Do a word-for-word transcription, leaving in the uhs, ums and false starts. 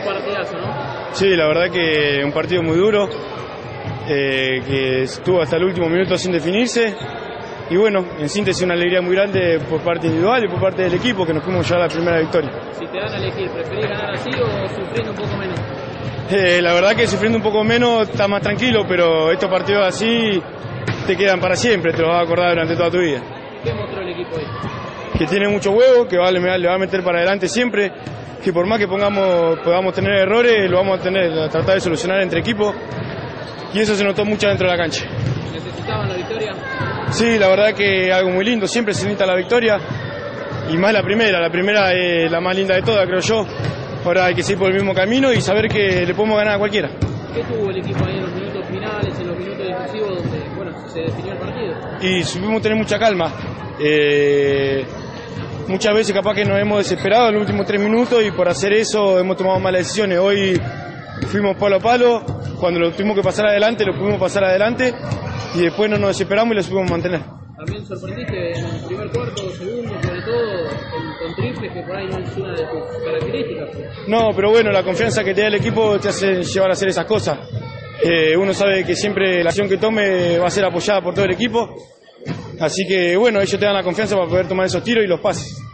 partidazo, ¿no? Sí, la verdad que un partido muy duro, eh, que estuvo hasta el último minuto sin definirse. Y bueno, en síntesis una alegría muy grande por parte individual y por parte del equipo, que nos pudimos llevar a la primera victoria. Si te dan a elegir, ¿preferís ganar así o sufriendo un poco menos? Eh, la verdad que sufriendo un poco menos está más tranquilo, pero estos partidos así te quedan para siempre, te los vas a acordar durante toda tu vida. ¿Qué mostró el equipo hoy? Que tiene mucho huevo, que vale, le va a meter para adelante siempre, que por más que pongamos, podamos tener errores, lo vamos a tener, a tratar de solucionar entre equipos, y eso se notó mucho dentro de la cancha. ¿Necesitaban la victoria? Sí, la verdad que algo muy lindo, siempre se necesita la victoria, y más la primera, la primera es la más linda de todas, creo yo. Ahora hay que seguir por el mismo camino y saber que le podemos ganar a cualquiera. ¿Qué tuvo el equipo ahí en los minutos finales, en los minutos decisivos donde, bueno, se definió el partido? Y supimos tener mucha calma. Eh, muchas veces capaz que nos hemos desesperado en los últimos tres minutos y por hacer eso hemos tomado malas decisiones. Hoy fuimos palo a palo, cuando lo tuvimos que pasar adelante, lo pudimos pasar adelante y después no nos desesperamos y lo supimos mantener. También sorprendiste en el primer cuarto, segundo, sobre todo con, con triples, que por ahí no es una de tus características. No, pero bueno, la confianza que te da el equipo te hace llevar a hacer esas cosas. Eh, uno sabe que siempre la acción que tome va a ser apoyada por todo el equipo, así que bueno, ellos te dan la confianza para poder tomar esos tiros y los pases.